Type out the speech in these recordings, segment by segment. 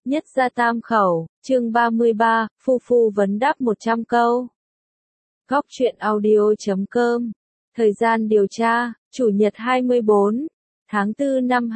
Nhất gia tam khẩu, chương 33, phu phu vấn đáp 100 câu. Góc truyện audio.com. Thời gian điều tra, Chủ nhật 24 tháng 4 năm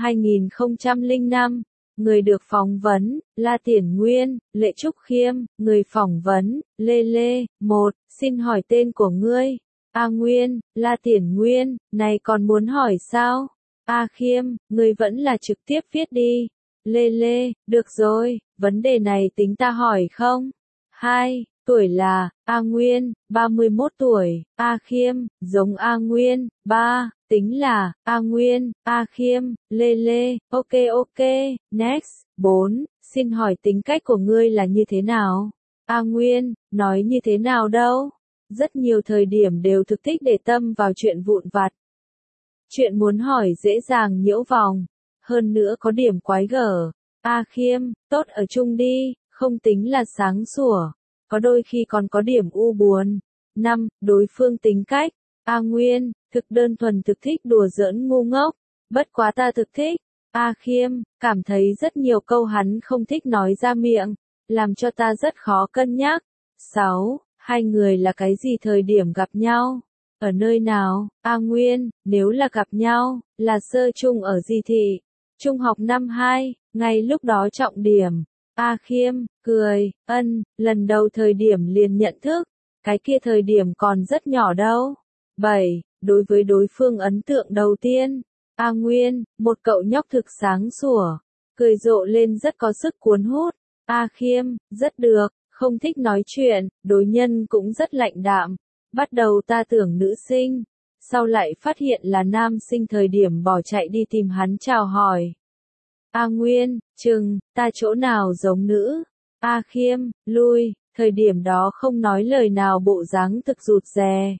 2005. Người được phỏng vấn, La Tiển Nguyên, Lệ Trúc Khiêm. Người phỏng vấn, Lê Lê. 1. Xin hỏi tên của ngươi. A Nguyên, La Tiển Nguyên, này còn muốn hỏi sao? A Khiêm, ngươi vẫn là trực tiếp viết đi. Lê Lê, được rồi, vấn đề này tính ta hỏi không? 2. Tuổi là, A Nguyên, 31 tuổi, A Khiêm, giống A Nguyên, 3. Tính là, A Nguyên, A Khiêm, Lê Lê, ok, next. 4. Xin hỏi tính cách của ngươi là như thế nào? A Nguyên, nói như thế nào đâu? Rất nhiều thời điểm đều thực thích để tâm vào chuyện vụn vặt. Chuyện muốn hỏi dễ dàng nhiễu vòng. Hơn nữa có điểm quái gở. A Khiêm, tốt ở chung đi, không tính là sáng sủa. Có đôi khi còn có điểm u buồn. 5. Đối phương tính cách. A Nguyên, thực đơn thuần thực thích đùa giỡn ngu ngốc. Bất quá ta thực thích. A Khiêm, cảm thấy rất nhiều câu hắn không thích nói ra miệng, làm cho ta rất khó cân nhắc. 6. Hai người là cái gì thời điểm gặp nhau? Ở nơi nào? A Nguyên, nếu là gặp nhau, là sơ chung ở gì thị? Trung học năm 2, ngay lúc đó trọng điểm. A Khiêm, cười, lần đầu thời điểm liền nhận thức, cái kia thời điểm còn rất nhỏ đâu. 7. Đối với đối phương ấn tượng đầu tiên. A Nguyên, một cậu nhóc thực sáng sủa, cười rộ lên rất có sức cuốn hút. A Khiêm, rất được, không thích nói chuyện, đối nhân cũng rất lạnh đạm. Bắt đầu ta tưởng nữ sinh, sau lại phát hiện là nam sinh thời điểm bỏ chạy đi tìm hắn chào hỏi. A Nguyên, ta chỗ nào giống nữ? A Khiêm, lui, thời điểm đó không nói lời nào bộ dáng thực rụt rè.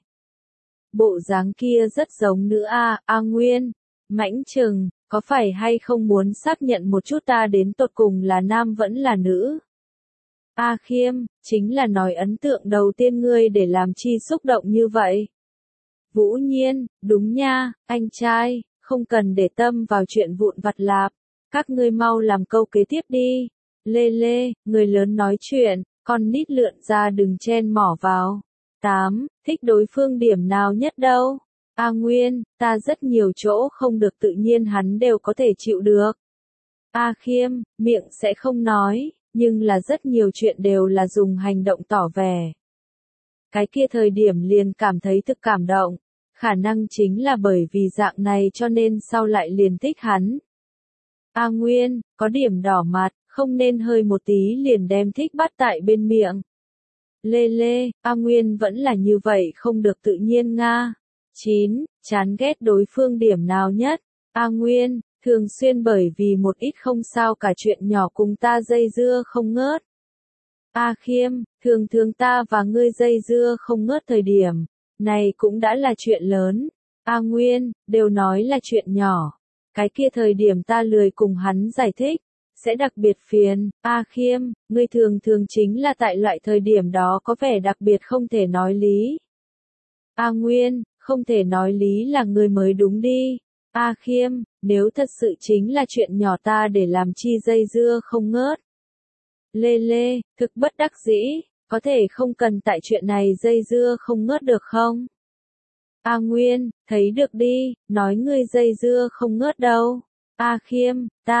Bộ dáng kia rất giống nữ A Nguyên, mãnh có phải hay không muốn xác nhận một chút ta đến tột cùng là nam vẫn là nữ? A Khiêm, chính là nói ấn tượng đầu tiên ngươi để làm chi xúc động như vậy. Vũ Nhiên, đúng nha, anh trai, không cần để tâm vào chuyện vụn vặt lạp. Các ngươi mau làm câu kế tiếp đi. Lê Lê, người lớn nói chuyện, con nít lượn ra đừng chen mỏ vào. 8. Thích đối phương điểm nào nhất đâu? A Nguyên, ta rất nhiều chỗ không được tự nhiên hắn đều có thể chịu được. A Khiêm, miệng sẽ không nói, nhưng là rất nhiều chuyện đều là dùng hành động tỏ vẻ. Cái kia thời điểm liền cảm thấy thực cảm động, khả năng chính là bởi vì dạng này cho nên sau lại liền thích hắn. A Nguyên, có điểm đỏ mặt, không nên hơi một tí liền đem thích bắt tại bên miệng. Lê Lê, A Nguyên vẫn là như vậy không được tự nhiên nga. 9. Chán ghét đối phương điểm nào nhất? A Nguyên, thường xuyên bởi vì một ít không sao cả chuyện nhỏ cùng ta dây dưa không ngớt. A Khiêm, thường ta và ngươi dây dưa không ngớt thời điểm, này cũng đã là chuyện lớn. A Nguyên, đều nói là chuyện nhỏ. Cái kia thời điểm ta lười cùng hắn giải thích, sẽ đặc biệt phiền. A Khiêm, ngươi thường chính là tại loại thời điểm đó có vẻ đặc biệt không thể nói lý. A Nguyên, không thể nói lý là ngươi mới đúng đi. A Khiêm, nếu thật sự chính là chuyện nhỏ ta để làm chi dây dưa không ngớt. Lê Lê, thực bất đắc dĩ, có thể không cần tại chuyện này dây dưa không ngớt được không? A Nguyên, thấy được đi, nói ngươi dây dưa không ngớt đâu. A Khiêm,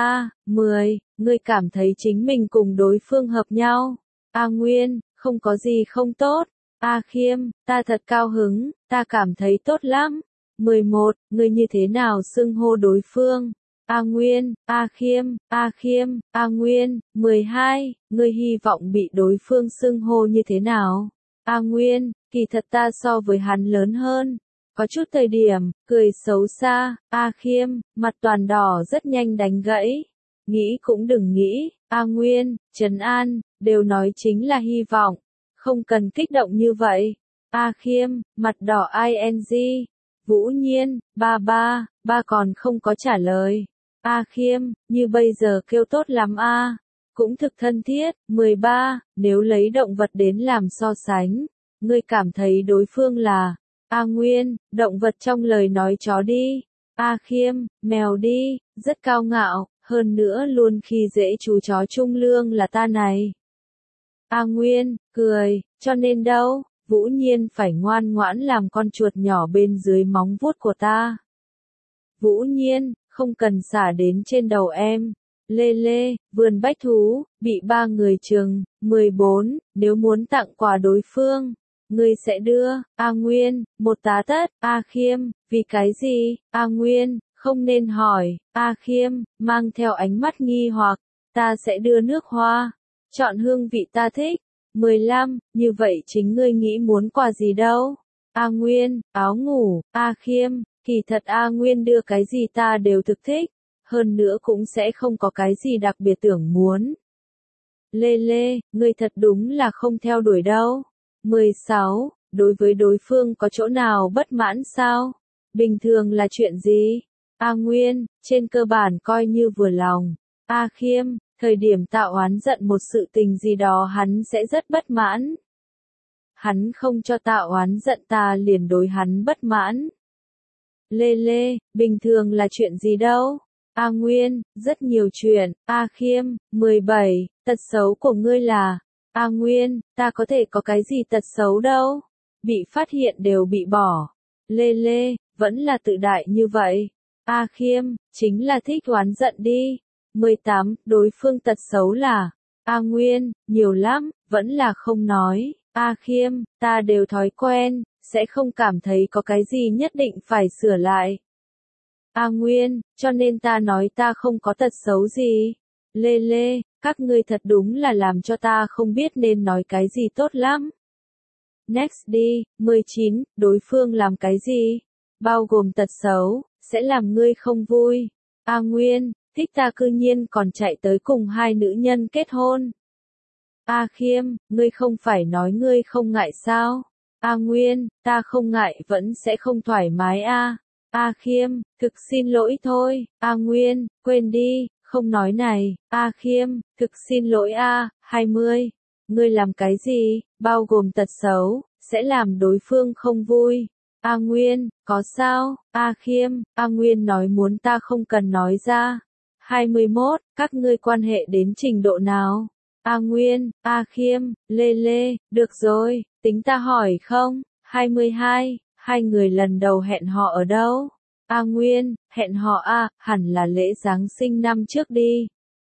10, ngươi cảm thấy chính mình cùng đối phương hợp nhau. A Nguyên, không có gì không tốt. A Khiêm, ta thật cao hứng, ta cảm thấy tốt lắm. 11, ngươi như thế nào xưng hô đối phương? A Nguyên, A Khiêm, A Nguyên. 12, ngươi hy vọng bị đối phương xưng hô như thế nào? A Nguyên, kỳ thật ta so với hắn lớn hơn. Có chút thời điểm, cười xấu xa. A Khiêm, mặt toàn đỏ rất nhanh đánh gãy. Nghĩ cũng đừng nghĩ. A Nguyên, trấn an, đều nói chính là hy vọng. Không cần kích động như vậy. A Khiêm, mặt đỏ ing. Vũ Nhiên, ba còn không có trả lời. A Khiêm, như bây giờ kêu tốt lắm a, cũng thực thân thiết. 13, nếu lấy động vật đến làm so sánh, ngươi cảm thấy đối phương là? A Nguyên, động vật trong lời nói chó đi. A Khiêm, mèo đi, rất cao ngạo. Hơn nữa luôn khi dễ chú chó trung lương là ta này. A Nguyên, cười, cho nên đâu, Vũ Nhiên phải ngoan ngoãn làm con chuột nhỏ bên dưới móng vuốt của ta. Vũ Nhiên, không cần xả đến trên đầu em. Lê Lê, vườn bách thú, bị 3 người chừng, 14, nếu muốn tặng quà đối phương, ngươi sẽ đưa, A Nguyên, một tá tất, A Khiêm, vì cái gì, A Nguyên, không nên hỏi, A Khiêm, mang theo ánh mắt nghi hoặc, ta sẽ đưa nước hoa, chọn hương vị ta thích. 15, như vậy chính ngươi nghĩ muốn quà gì đâu? A Nguyên, áo ngủ, A Khiêm, kỳ thật A Nguyên đưa cái gì ta đều thực thích, hơn nữa cũng sẽ không có cái gì đặc biệt tưởng muốn. Lê Lê, ngươi thật đúng là không theo đuổi đâu. 16, đối với đối phương có chỗ nào bất mãn sao? Bình thường là chuyện gì? A Nguyên, trên cơ bản coi như vừa lòng. A Khiêm, thời điểm tạo oán giận một sự tình gì đó hắn sẽ rất bất mãn. Hắn không cho tạo oán giận ta liền đối hắn bất mãn. Lê Lê, bình thường là chuyện gì đâu? A Nguyên, rất nhiều chuyện. A Khiêm, 17, tật xấu của ngươi là. A Nguyên, ta có thể có cái gì tật xấu đâu? Bị phát hiện đều bị bỏ. Lê Lê, vẫn là tự đại như vậy. A Khiêm, chính là thích oán giận đi. 18, đối phương tật xấu là. A Nguyên, nhiều lắm, vẫn là không nói. A Khiêm, ta đều thói quen, sẽ không cảm thấy có cái gì nhất định phải sửa lại. A Nguyên, cho nên ta nói ta không có tật xấu gì. Lê Lê, các ngươi thật đúng là làm cho ta không biết nên nói cái gì tốt lắm. Next đi, 19, đối phương làm cái gì? Bao gồm tật xấu, sẽ làm ngươi không vui. A Nguyên, thích ta cư nhiên còn chạy tới cùng 2 nữ nhân kết hôn. A Khiêm, ngươi không phải nói ngươi không ngại sao? A Nguyên, ta không ngại vẫn sẽ không thoải mái a. A Khiêm, thực xin lỗi thôi. A Nguyên, quên đi, không nói này. A Khiêm, thực xin lỗi a. 20, ngươi làm cái gì, bao gồm tật xấu, sẽ làm đối phương không vui. A Nguyên, có sao? A Khiêm, A Nguyên nói muốn ta không cần nói ra. 21, các ngươi quan hệ đến trình độ nào? A Nguyên, A Khiêm, Lê Lê, được rồi, tính ta hỏi không? 22, hai người lần đầu hẹn hò ở đâu? A Nguyên, hẹn hò a, hẳn là lễ Giáng sinh năm trước đi.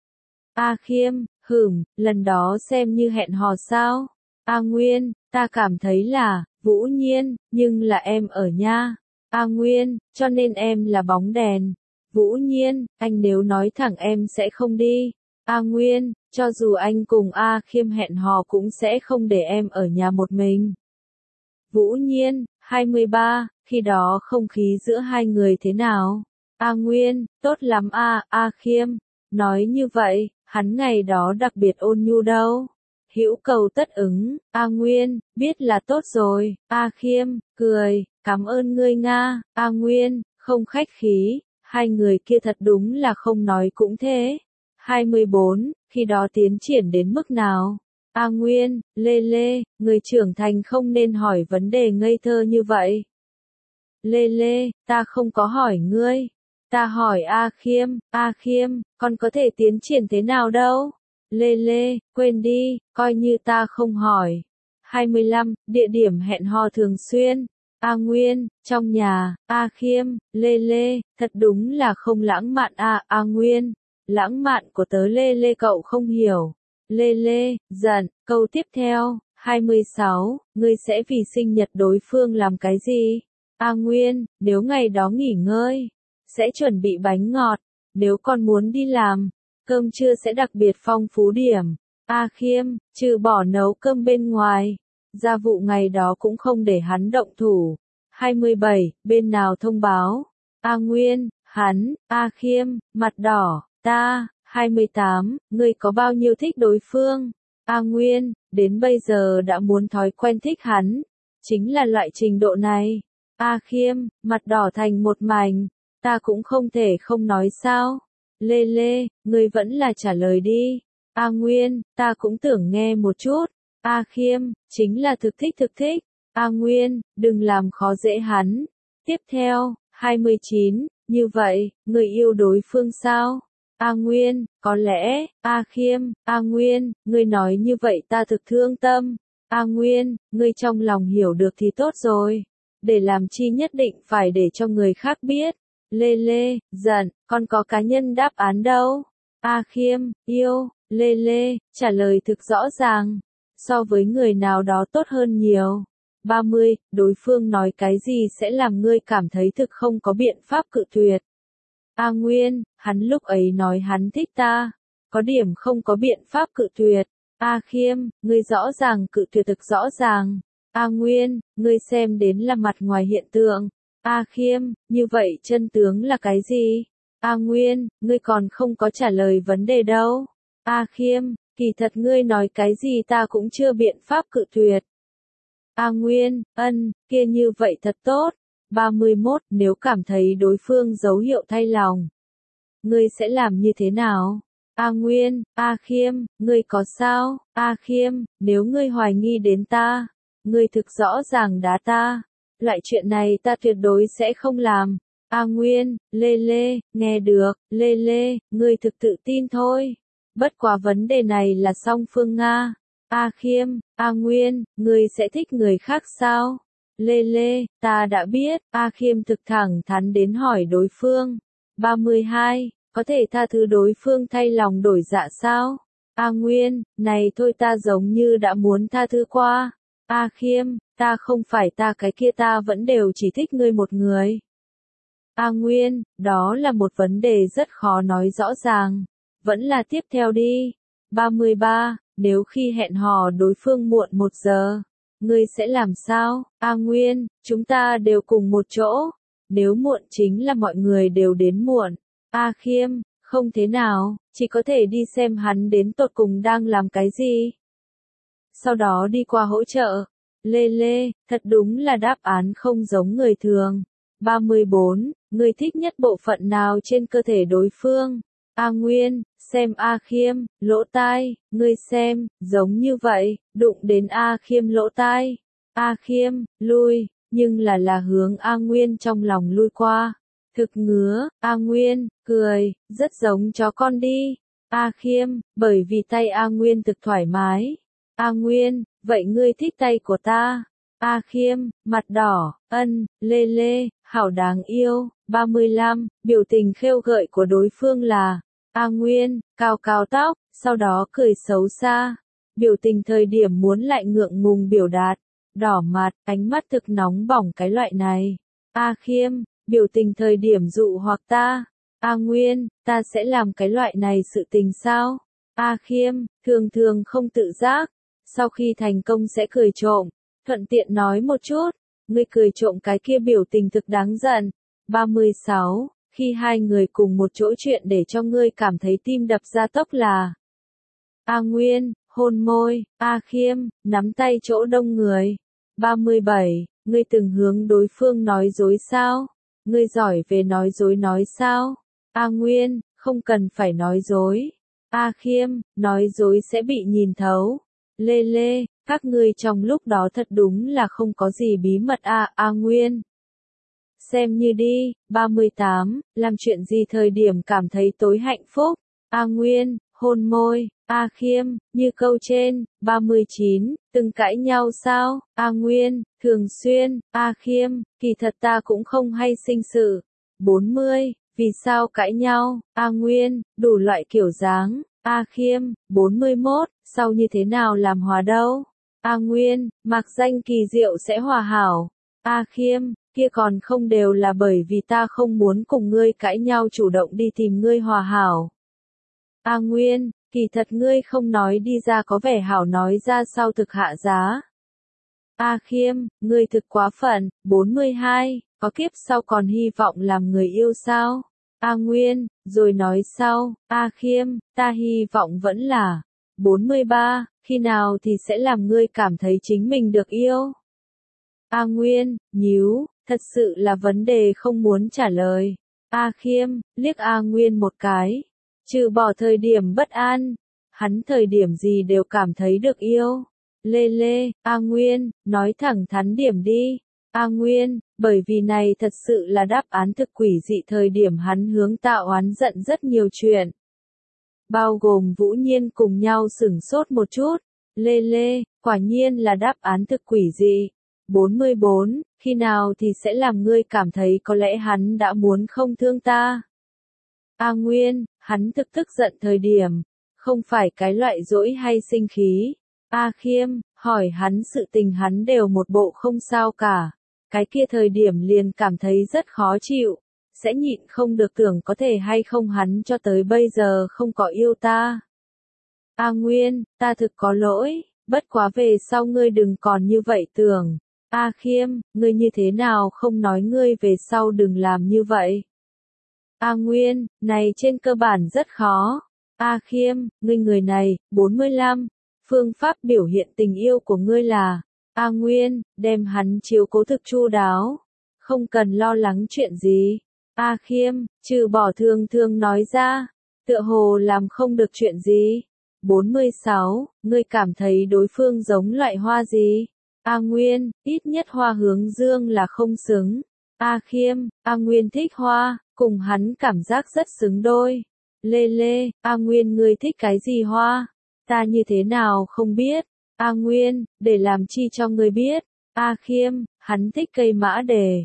A Khiêm, lần đó xem như hẹn hò sao? A Nguyên, ta cảm thấy là, Vũ Nhiên, nhưng là em ở nha. A Nguyên, cho nên em là bóng đèn. Vũ Nhiên, anh nếu nói thẳng em sẽ không đi. A Nguyên, cho dù anh cùng A Khiêm hẹn hò cũng sẽ không để em ở nhà một mình. Vũ Nhiên, 23, khi đó không khí giữa hai người thế nào? A Nguyên, tốt lắm A Khiêm. Nói như vậy, hắn ngày đó đặc biệt ôn nhu đâu. Hữu cầu tất ứng, A Nguyên, biết là tốt rồi. A Khiêm, cười, cảm ơn ngươi Nga. A Nguyên, không khách khí, hai người kia thật đúng là không nói cũng thế. 24, khi đó tiến triển đến mức nào? A Nguyên, Lê Lê, người trưởng thành không nên hỏi vấn đề ngây thơ như vậy. Lê Lê, ta không có hỏi ngươi. Ta hỏi A Khiêm, con có thể tiến triển thế nào đâu? Lê Lê, quên đi, coi như ta không hỏi. 25, địa điểm hẹn hò thường xuyên. A Nguyên, trong nhà. A Khiêm, Lê Lê, thật đúng là không lãng mạn A Nguyên, lãng mạn của tớ Lê Lê cậu không hiểu. Lê Lê, giận, câu tiếp theo, 26, ngươi sẽ vì sinh nhật đối phương làm cái gì? A Nguyên, nếu ngày đó nghỉ ngơi, sẽ chuẩn bị bánh ngọt, nếu con muốn đi làm, cơm trưa sẽ đặc biệt phong phú điểm. A Khiêm, trừ bỏ nấu cơm bên ngoài, gia vụ ngày đó cũng không để hắn động thủ. 27, bên nào thông báo? A Nguyên, hắn, A Khiêm, mặt đỏ, ta. 28, ngươi có bao nhiêu thích đối phương? A Nguyên, đến bây giờ đã muốn thói quen thích hắn, chính là loại trình độ này. A Khiêm, mặt đỏ thành một mảnh, ta cũng không thể không nói sao. Lê Lê, ngươi vẫn là trả lời đi. A Nguyên, ta cũng tưởng nghe một chút. A Khiêm, chính là thực thích. A Nguyên, đừng làm khó dễ hắn. Tiếp theo, 29, như vậy, người yêu đối phương sao? A Nguyên, có lẽ, A Khiêm, A Nguyên, ngươi nói như vậy ta thực thương tâm. A Nguyên, ngươi trong lòng hiểu được thì tốt rồi. Để làm chi nhất định phải để cho người khác biết. Lê Lê, giận, con có cá nhân đáp án đâu. A Khiêm, yêu, Lê Lê, trả lời thực rõ ràng. So với người nào đó tốt hơn nhiều. 30, đối phương nói cái gì sẽ làm ngươi cảm thấy thực không có biện pháp cự tuyệt. A Nguyên, hắn lúc ấy nói hắn thích ta. Có điểm không có biện pháp cự tuyệt. A Khiêm, ngươi rõ ràng cự tuyệt thực rõ ràng. A Nguyên, ngươi xem đến là mặt ngoài hiện tượng. A Khiêm, như vậy chân tướng là cái gì? A Nguyên, ngươi còn không có trả lời vấn đề đâu. A Khiêm, kỳ thật ngươi nói cái gì ta cũng chưa biện pháp cự tuyệt. A Nguyên, kia như vậy thật tốt. 31, nếu cảm thấy đối phương dấu hiệu thay lòng, ngươi sẽ làm như thế nào? A Nguyên, A Khiêm, ngươi có sao? A Khiêm, nếu ngươi hoài nghi đến ta, ngươi thực rõ ràng đá ta. Loại chuyện này ta tuyệt đối sẽ không làm. A Nguyên, Lê Lê, nghe được, Lê Lê, ngươi thực tự tin thôi. Bất quá vấn đề này là song phương Nga. A Khiêm, A Nguyên, ngươi sẽ thích người khác sao? Lê Lê, ta đã biết. A Khiêm thực thẳng thắn đến hỏi đối phương. 32, có thể tha thứ đối phương thay lòng đổi dạ sao? A Nguyên, này thôi ta giống như đã muốn tha thứ qua. A Khiêm, ta không phải ta cái kia ta vẫn đều chỉ thích ngươi một người. A Nguyên, đó là một vấn đề rất khó nói rõ ràng. Vẫn là tiếp theo đi. 33, nếu khi hẹn hò đối phương muộn 1 giờ, ngươi sẽ làm sao? A Nguyên, chúng ta đều cùng một chỗ. Nếu muộn chính là mọi người đều đến muộn. A Khiêm, không thế nào, chỉ có thể đi xem hắn đến tột cùng đang làm cái gì. Sau đó đi qua hỗ trợ. Lê Lê, thật đúng là đáp án không giống người thường. 34, ngươi thích nhất bộ phận nào trên cơ thể đối phương? A Nguyên, xem A Khiêm, lỗ tai, ngươi xem, giống như vậy, đụng đến A Khiêm lỗ tai. A Khiêm, lui, nhưng là hướng A Nguyên trong lòng lui qua. Thực ngứa, A Nguyên, cười, rất giống chó con đi. A Khiêm, bởi vì tay A Nguyên thực thoải mái. A Nguyên, vậy ngươi thích tay của ta? A Khiêm, mặt đỏ, Lê Lê, hảo đáng yêu. 35, biểu tình khêu gợi của đối phương là A Nguyên, cao cao tóc, sau đó cười xấu xa. Biểu tình thời điểm muốn lại ngượng ngùng biểu đạt. Đỏ mặt, ánh mắt thực nóng bỏng cái loại này. A Khiêm, biểu tình thời điểm dụ hoặc ta. A Nguyên, ta sẽ làm cái loại này sự tình sao? A Khiêm, thường thường không tự giác. Sau khi thành công sẽ cười trộm. Thuận tiện nói một chút. Ngươi cười trộm cái kia biểu tình thực đáng giận. 36, khi hai người cùng một chỗ chuyện để cho ngươi cảm thấy tim đập ra tốc là A Nguyên, hôn môi. A Khiêm, nắm tay chỗ đông người. 37, ngươi từng hướng đối phương nói dối sao? Ngươi giỏi về nói dối nói sao? A Nguyên, không cần phải nói dối. A Khiêm, nói dối sẽ bị nhìn thấu. Lê Lê, các ngươi trong lúc đó thật đúng là không có gì bí mật à. A Nguyên, xem như đi. 38, làm chuyện gì thời điểm cảm thấy tối hạnh phúc? A Nguyên, hôn môi. A Khiêm, như câu trên. 39, từng cãi nhau sao? A Nguyên, thường xuyên. A Khiêm, kỳ thật ta cũng không hay sinh sự. 40, vì sao cãi nhau? A Nguyên, đủ loại kiểu dáng. A Khiêm, 41, sau như thế nào làm hòa đâu? A Nguyên, mặc danh kỳ diệu sẽ hòa hảo. A Khiêm, kia còn không đều là bởi vì ta không muốn cùng ngươi cãi nhau chủ động đi tìm ngươi hòa hảo. A Nguyên, kỳ thật ngươi không nói đi ra có vẻ hảo nói ra sau thực hạ giá. A Khiêm, ngươi thực quá phận. 42, có kiếp sau còn hy vọng làm người yêu sao? A Nguyên, rồi nói sau. A Khiêm, ta hy vọng vẫn là 43, khi nào thì sẽ làm ngươi cảm thấy chính mình được yêu? A Nguyên, nhíu, thật sự là vấn đề không muốn trả lời. A Khiêm, liếc A Nguyên một cái. Trừ bỏ thời điểm bất an, hắn thời điểm gì đều cảm thấy được yêu. Lê Lê, A Nguyên, nói thẳng thắn điểm đi. A Nguyên, bởi vì này thật sự là đáp án thực quỷ dị thời điểm hắn hướng Tạ Oán giận rất nhiều chuyện. bao gồm Vũ Nhiên cùng nhau sửng sốt một chút. Lê Lê, quả nhiên là đáp án thực quỷ dị. 44, khi nào thì sẽ làm ngươi cảm thấy có lẽ hắn đã muốn không thương ta? A Nguyên, hắn thực tức giận thời điểm, không phải cái loại dỗi hay sinh khí. A Khiêm, hỏi hắn sự tình hắn đều một bộ không sao cả. Cái kia thời điểm liền cảm thấy rất khó chịu, sẽ nhịn không được tưởng có thể hay không hắn cho tới bây giờ không có yêu ta. A Nguyên, ta thực có lỗi, bất quá về sau ngươi đừng còn như vậy tưởng. A Khiêm, ngươi như thế nào không nói ngươi về sau đừng làm như vậy. A Nguyên, này trên cơ bản rất khó. A Khiêm, ngươi người này, 45, phương pháp biểu hiện tình yêu của ngươi là, A Nguyên, đem hắn chiếu cố thực chu đáo, không cần lo lắng chuyện gì. A Khiêm, trừ bỏ thương thương nói ra, tựa hồ làm không được chuyện gì. 46, ngươi cảm thấy đối phương giống loại hoa gì? A Nguyên, ít nhất hoa hướng dương là không xứng. A Khiêm, A Nguyên thích hoa, cùng hắn cảm giác rất xứng đôi. Lê Lê, A Nguyên ngươi thích cái gì hoa? Ta như thế nào không biết. A Nguyên, để làm chi cho ngươi biết. A Khiêm, hắn thích cây mã đề.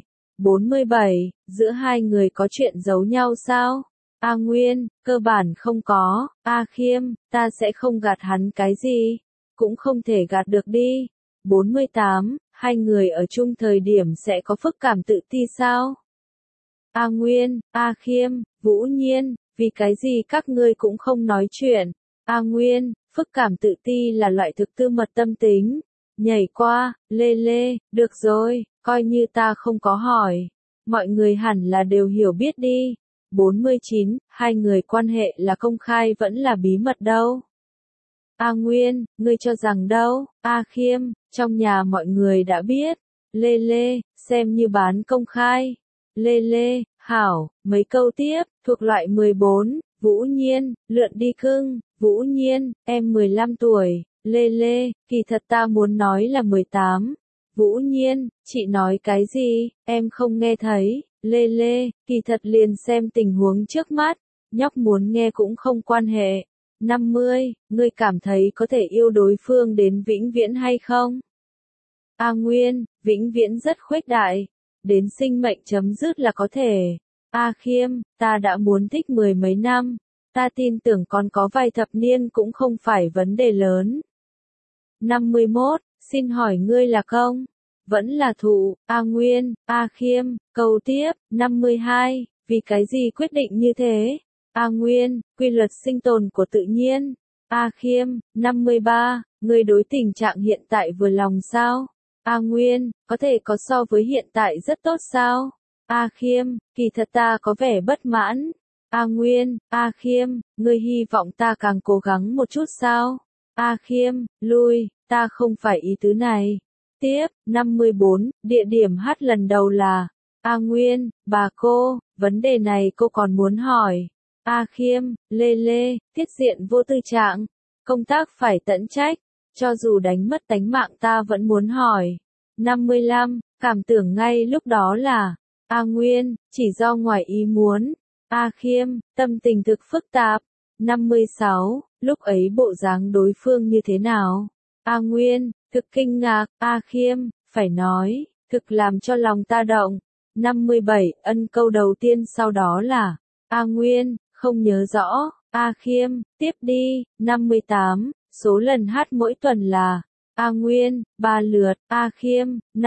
47, giữa hai người có chuyện giấu nhau sao? A Nguyên, cơ bản không có. A Khiêm, ta sẽ không gạt hắn cái gì, cũng không thể gạt được đi. 48, hai người ở chung thời điểm sẽ có phức cảm tự ti sao? A Nguyên, A Khiêm, Vũ Nhiên, vì cái gì các ngươi cũng không nói chuyện? A Nguyên, phức cảm tự ti là loại thực tư mật tâm tính. Nhảy qua, Lê Lê, được rồi, coi như ta không có hỏi. Mọi người hẳn là đều hiểu biết đi. 49, hai người quan hệ là công khai vẫn là bí mật đâu? A Nguyên, ngươi cho rằng đâu? A Khiêm, trong nhà mọi người đã biết. Lê Lê, xem như bán công khai. Lê Lê, hảo, mấy câu tiếp, thuộc loại 14, Vũ Nhiên, lượn đi cưng, Vũ Nhiên, em 15 tuổi. Lê Lê, kỳ thật ta muốn nói là 18. Vũ Nhiên, chị nói cái gì, em không nghe thấy. Lê Lê, kỳ thật liền xem tình huống trước mắt, nhóc muốn nghe cũng không quan hệ. 50, ngươi cảm thấy có thể yêu đối phương đến vĩnh viễn hay không? A Nguyên, vĩnh viễn rất khuếch đại, đến sinh mệnh chấm dứt là có thể. A Khiêm, ta đã muốn thích 10 mấy năm, ta tin tưởng còn có vài thập niên cũng không phải vấn đề lớn. 51, xin hỏi ngươi là công, vẫn là thụ? A Nguyên, A Khiêm, câu tiếp. 52, vì cái gì quyết định như thế? A Nguyên, quy luật sinh tồn của tự nhiên. A Khiêm, 53, ngươi đối tình trạng hiện tại vừa lòng sao? A Nguyên, có thể có so với hiện tại rất tốt sao? A Khiêm, kỳ thật ta có vẻ bất mãn. A Nguyên, A Khiêm, ngươi hy vọng ta càng cố gắng một chút sao? A Khiêm, lui, ta không phải ý tứ này. Tiếp, 54, địa điểm hát lần đầu là A Nguyên, bà cô, vấn đề này cô còn muốn hỏi. A Khiêm, Lê Lê, tiết diện vô tư trạng, công tác phải tận trách, cho dù đánh mất tánh mạng ta vẫn muốn hỏi. 55, cảm tưởng ngay lúc đó là A Nguyên, chỉ do ngoài ý muốn. A Khiêm, tâm tình thực phức tạp. 56, lúc ấy bộ dáng đối phương như thế nào? A Nguyên, thực kinh ngạc. A Khiêm, phải nói, thực làm cho lòng ta động. 57, ân câu đầu tiên sau đó là A Nguyên, không nhớ rõ. A Khiêm, tiếp đi. 58, số lần hát mỗi tuần là A Nguyên, 3 lượt. A Khiêm,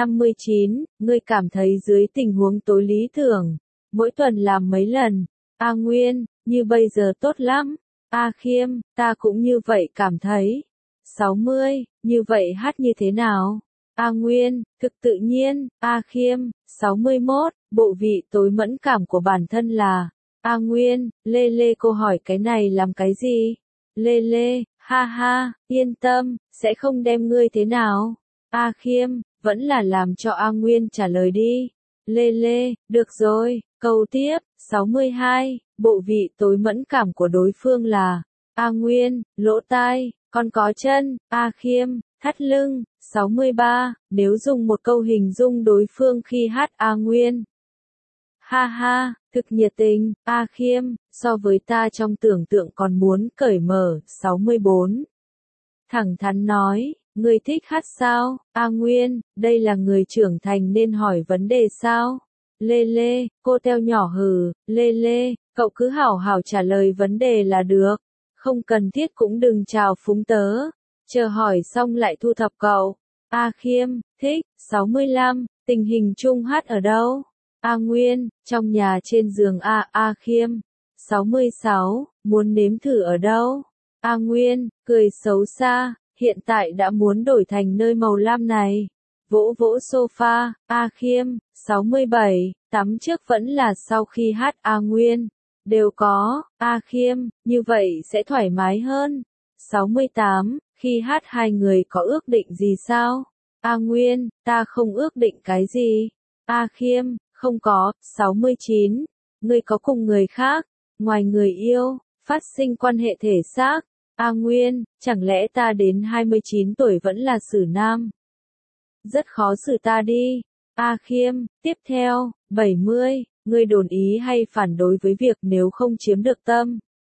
59, ngươi cảm thấy dưới tình huống tối lý tưởng, mỗi tuần làm mấy lần? A Nguyên, như bây giờ tốt lắm. A Khiêm, ta cũng như vậy cảm thấy. 60, như vậy hát như thế nào? A Nguyên, thực tự nhiên. A Khiêm, 61, bộ vị tối mẫn cảm của bản thân là A Nguyên, Lê Lê cô hỏi cái này làm cái gì? Lê Lê, ha ha, yên tâm, sẽ không đem ngươi thế nào. A Khiêm, vẫn là làm cho A Nguyên trả lời đi. Lê Lê, được rồi, câu tiếp. 62, bộ vị tối mẫn cảm của đối phương là A Nguyên, lỗ tai, còn có chân. A Khiêm, thắt lưng. 63, nếu dùng một câu hình dung đối phương khi hát A Nguyên, Ha ha, thực nhiệt tình, A Khiêm, so với ta trong tưởng tượng còn muốn cởi mở. 64. Thẳng thắn nói, ngươi thích hát sao? A Nguyên, đây là người trưởng thành nên hỏi vấn đề sao? Lê Lê, cô teo nhỏ hừ, Lê Lê, cậu cứ hảo hảo trả lời vấn đề là được. Không cần thiết cũng đừng chào phúng tớ. Chờ hỏi xong lại thu thập cậu. A Khiêm, thích. 65. Tình hình chung hát ở đâu? A Nguyên, trong nhà trên giường A Khiêm. 66. Muốn nếm thử ở đâu? A Nguyên, cười xấu xa, hiện tại đã muốn đổi thành nơi màu lam này. Vỗ vỗ sofa, A Khiêm. 67. Tắm trước vẫn là sau khi hát A Nguyên. Đều có, A Khiêm, như vậy sẽ thoải mái hơn. 68. Khi hát hai người có ước định gì sao? A Nguyên, ta không ước định cái gì. A Khiêm, không có. 69. Ngươi có cùng người khác, ngoài người yêu, phát sinh quan hệ thể xác. A Nguyên, chẳng lẽ ta đến 29 tuổi vẫn là xử nam? Rất khó xử ta đi. A Khiêm, tiếp theo, 70. Ngươi đồng ý hay phản đối với việc nếu không chiếm được tâm?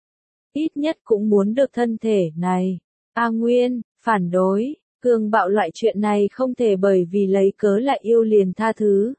Ít nhất cũng muốn được thân thể này. A Nguyên, phản đối. Cường bạo loại chuyện này không thể bởi vì lấy cớ lại yêu liền tha thứ.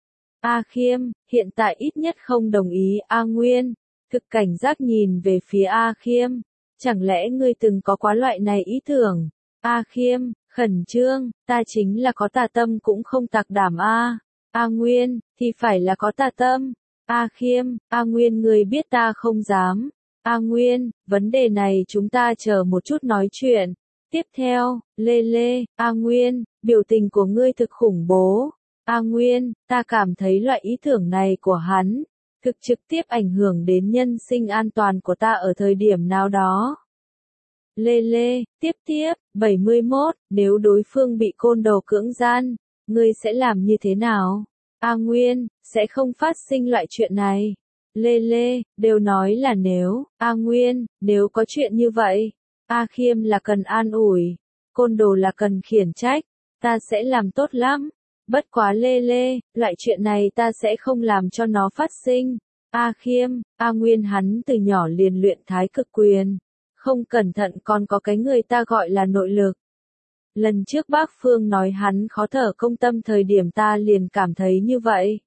A Khiêm, hiện tại ít nhất không đồng ý. A Nguyên, thực cảnh giác nhìn về phía A Khiêm. Chẳng lẽ ngươi từng có quá loại này ý tưởng? A Khiêm, khẩn trương, ta chính là có tà tâm cũng không tạc đảm a. A Nguyên, thì phải là có tà tâm. A Khiêm, A Nguyên ngươi biết ta không dám. A Nguyên, vấn đề này chúng ta chờ một chút nói chuyện. Tiếp theo, Lê Lê, A Nguyên, biểu tình của ngươi thực khủng bố. A Nguyên, ta cảm thấy loại ý tưởng này của hắn, thực trực tiếp ảnh hưởng đến nhân sinh an toàn của ta ở thời điểm nào đó. Lê Lê, tiếp, 71, nếu đối phương bị côn đồ cưỡng gian, ngươi sẽ làm như thế nào? A Nguyên, sẽ không phát sinh loại chuyện này. Lê Lê, đều nói là nếu. A Nguyên, nếu có chuyện như vậy. A Khiêm là cần an ủi, côn đồ là cần khiển trách, ta sẽ làm tốt lắm. Bất quá Lê Lê, loại chuyện này ta sẽ không làm cho nó phát sinh. A Khiêm, A Nguyên hắn từ nhỏ liền luyện thái cực quyền. Không cẩn thận còn có cái người ta gọi là nội lực. Lần trước bác Phương nói hắn khó thở công tâm thời điểm ta liền cảm thấy như vậy.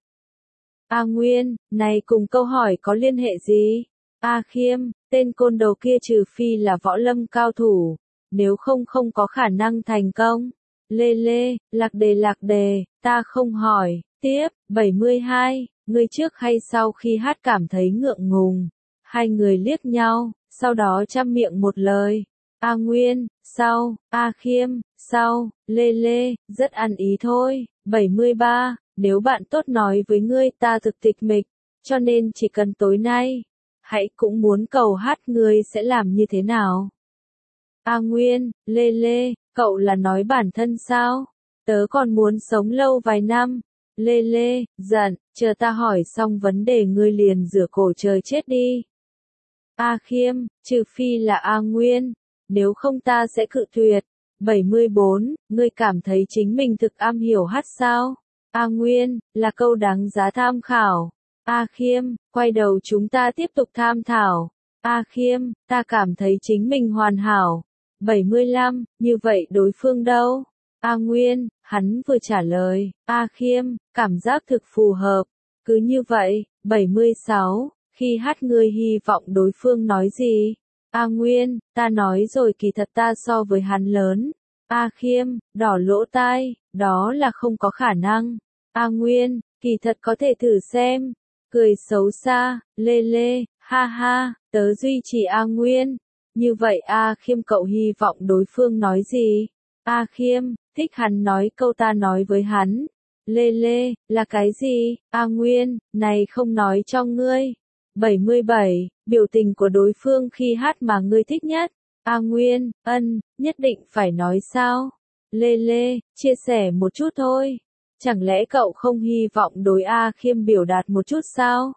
A Nguyên, này cùng câu hỏi có liên hệ gì? A Khiêm, tên côn đồ kia trừ phi là võ lâm cao thủ, nếu không không có khả năng thành công. Lê Lê, lạc đề, ta không hỏi. Tiếp, 72, người trước hay sau khi hát cảm thấy ngượng ngùng. Hai người liếc nhau, sau đó chăm miệng một lời. A Nguyên, sau. A Khiêm, sau. Lê Lê, rất ăn ý thôi. 73, nếu bạn tốt nói với ngươi ta thực tịch mịch, cho nên chỉ cần tối nay, hãy cũng muốn cầu hát ngươi sẽ làm như thế nào? A Nguyên, Lê Lê, cậu là nói bản thân sao? Tớ còn muốn sống lâu vài năm. Lê Lê, giận, chờ ta hỏi xong vấn đề ngươi liền rửa cổ trời chết đi. A Khiêm, trừ phi là A Nguyên, nếu không ta sẽ cự tuyệt. 74, ngươi cảm thấy chính mình thực am hiểu hát sao? A Nguyên, là câu đáng giá tham khảo. A Khiêm, quay đầu chúng ta tiếp tục tham thảo. A Khiêm, ta cảm thấy chính mình hoàn hảo. 75, như vậy đối phương đâu? A Nguyên, hắn vừa trả lời. A Khiêm, cảm giác thực phù hợp. Cứ như vậy. 76, khi hát ngươi hy vọng đối phương nói gì? A Nguyên, ta nói rồi kỳ thật ta so với hắn lớn. A Khiêm, đỏ lỗ tai, đó là không có khả năng. A Nguyên, kỳ thật có thể thử xem. Cười xấu xa, Lê Lê, ha ha, tớ duy trì A Nguyên. Như vậy A Khiêm cậu hy vọng đối phương nói gì? A Khiêm, thích hắn nói câu ta nói với hắn. Lê Lê, là cái gì? A Nguyên, này không nói cho ngươi. 77, biểu tình của đối phương khi hát mà ngươi thích nhất. A Nguyên, nhất định phải nói sao? Lê Lê, chia sẻ một chút thôi. Chẳng lẽ cậu không hy vọng đối A Khiêm biểu đạt một chút sao?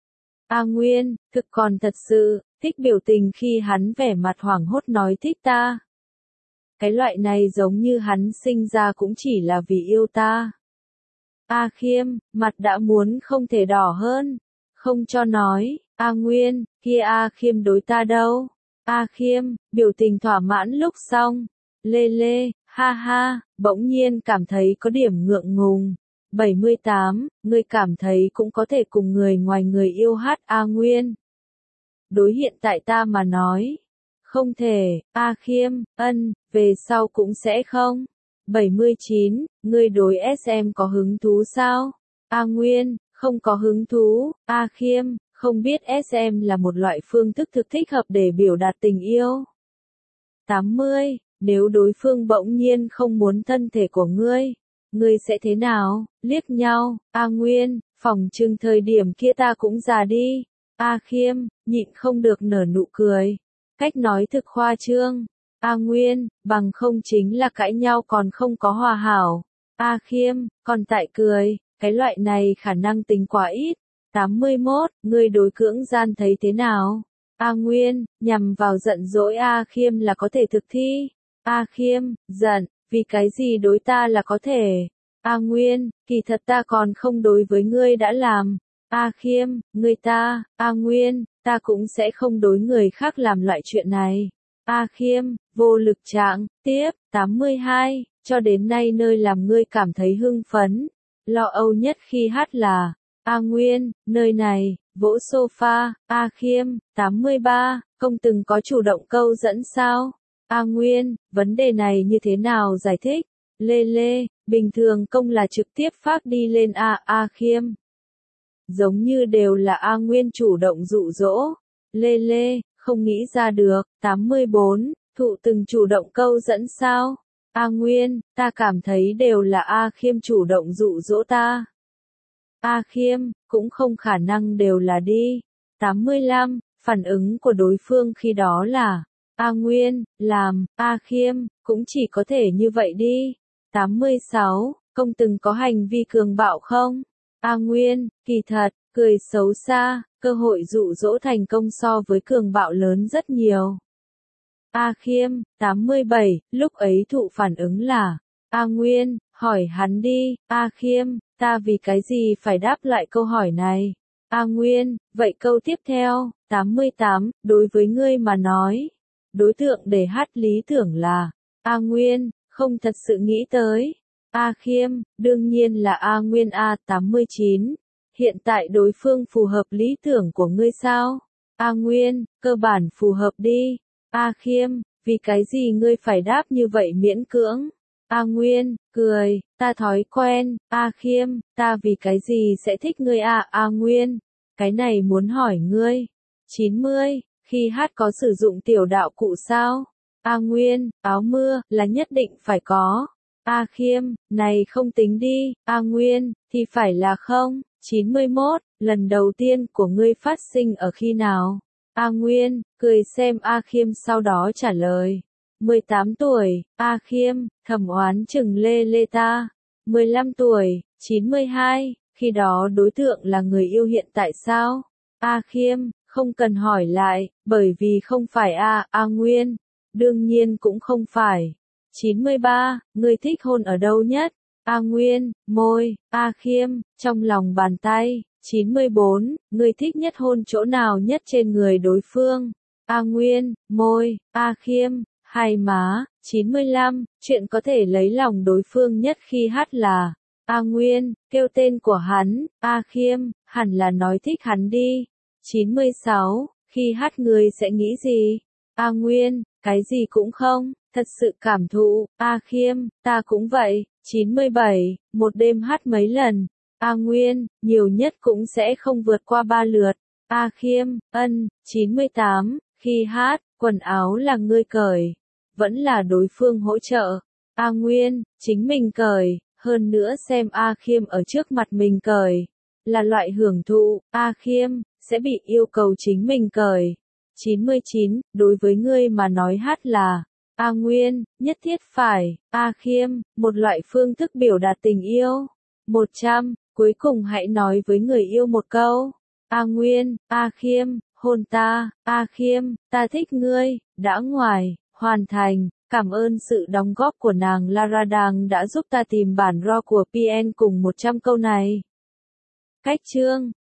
A Nguyên, thực còn thật sự, thích biểu tình khi hắn vẻ mặt hoảng hốt nói thích ta. Cái loại này giống như hắn sinh ra cũng chỉ là vì yêu ta. A Khiêm, mặt đã muốn không thể đỏ hơn. Không cho nói, A Nguyên, kia A Khiêm đối ta đâu? A Khiêm, biểu tình thỏa mãn lúc xong. Lê Lê, ha ha, bỗng nhiên cảm thấy có điểm ngượng ngùng. 78, ngươi cảm thấy cũng có thể cùng người ngoài người yêu hát A Nguyên. Đối hiện tại ta mà nói. Không thể, A Khiêm, về sau cũng sẽ không. 79, ngươi đối SM có hứng thú sao? A Nguyên, không có hứng thú. A Khiêm, không biết SM là một loại phương thức thực thích hợp để biểu đạt tình yêu. 80, nếu đối phương bỗng nhiên không muốn thân thể của ngươi sẽ thế nào? Liếc nhau, A Nguyên, phòng trừng thời điểm kia ta cũng già đi. A Khiêm, nhịn không được nở nụ cười. Cách nói thực khoa trương. A Nguyên, bằng không chính là cãi nhau còn không có hòa hảo. A Khiêm, còn tại cười, cái loại này khả năng tính quá ít. 81, ngươi đối cưỡng gian thấy thế nào? A Nguyên, nhằm vào giận dỗi A Khiêm là có thể thực thi. A Khiêm, giận, vì cái gì đối ta là có thể? A Nguyên, kỳ thật ta còn không đối với ngươi đã làm. A Khiêm, ngươi ta, A Nguyên, ta cũng sẽ không đối người khác làm loại chuyện này. A Khiêm, vô lực trạng, tiếp, 82, cho đến nay nơi làm ngươi cảm thấy hưng phấn, lo âu nhất khi hát là, A Nguyên, nơi này, vỗ sofa, A Khiêm, 83, không từng có chủ động câu dẫn sao? A Nguyên, vấn đề này như thế nào giải thích? Lê Lê, bình thường công là trực tiếp phát đi lên A Khiêm. Giống như đều là A Nguyên chủ động dụ dỗ. Lê Lê, không nghĩ ra được. 84, thụ từng chủ động câu dẫn sao? A Nguyên, ta cảm thấy đều là A Khiêm chủ động dụ dỗ ta. A Khiêm, cũng không khả năng đều là đi. 85, phản ứng của đối phương khi đó là A Nguyên, làm, A Khiêm, cũng chỉ có thể như vậy đi. 86, công từng có hành vi cường bạo không? A Nguyên, kỳ thật, cười xấu xa, cơ hội dụ dỗ thành công so với cường bạo lớn rất nhiều. A Khiêm, 87, lúc ấy thụ phản ứng là, A Nguyên, hỏi hắn đi, A Khiêm, ta vì cái gì phải đáp lại câu hỏi này? A Nguyên, vậy câu tiếp theo, 88, đối với ngươi mà nói, đối tượng để hát lý tưởng là, A Nguyên, không thật sự nghĩ tới. A Khiêm, đương nhiên là A Nguyên. A 89, hiện tại đối phương phù hợp lý tưởng của ngươi sao? A Nguyên, cơ bản phù hợp đi. A Khiêm, vì cái gì ngươi phải đáp như vậy miễn cưỡng? A Nguyên, cười, ta thói quen. A Khiêm, ta vì cái gì sẽ thích ngươi A Nguyên, cái này muốn hỏi ngươi. 90, khi hát có sử dụng tiểu đạo cụ sao? A Nguyên, áo mưa, là nhất định phải có. A Khiêm, này không tính đi. A Nguyên, thì phải là không. 91, lần đầu tiên của ngươi phát sinh ở khi nào? A Nguyên, cười xem A Khiêm sau đó trả lời. 18 tuổi, A Khiêm, thầm oán chừng Lê Lê ta. 15 tuổi, 92, khi đó đối tượng là người yêu hiện tại sao? A Khiêm, không cần hỏi lại, bởi vì không phải A Nguyên. Đương nhiên cũng không phải. 93, ngươi thích hôn ở đâu nhất? A Nguyên, môi. A Khiêm, trong lòng bàn tay. 94, ngươi thích nhất hôn chỗ nào nhất trên người đối phương? A Nguyên, môi. A Khiêm, hai má. 95, chuyện có thể lấy lòng đối phương nhất khi hát là A Nguyên, kêu tên của hắn. A Khiêm, hẳn là nói thích hắn đi. 96, khi hát ngươi sẽ nghĩ gì? A Nguyên, cái gì cũng không, thật sự cảm thụ. A Khiêm, ta cũng vậy. 97, một đêm hát mấy lần? A Nguyên, nhiều nhất cũng sẽ không vượt qua 3 lượt. A Khiêm, 98, khi hát, quần áo là ngươi cởi, vẫn là đối phương hỗ trợ? A Nguyên, chính mình cởi, hơn nữa xem A Khiêm ở trước mặt mình cởi, là loại hưởng thụ. A Khiêm, sẽ bị yêu cầu chính mình cởi. 99, đối với ngươi mà nói hát là A Nguyên, nhất thiết phải. A Khiêm, một loại phương thức biểu đạt tình yêu. 100, cuối cùng hãy nói với người yêu một câu. A Nguyên, A Khiêm, hôn ta. A Khiêm, ta thích ngươi. Đã ngoài, hoàn thành. Cảm ơn sự đóng góp của nàng Lara Đang đã giúp ta tìm bản RAW của PN cùng 100 câu này. Cách chương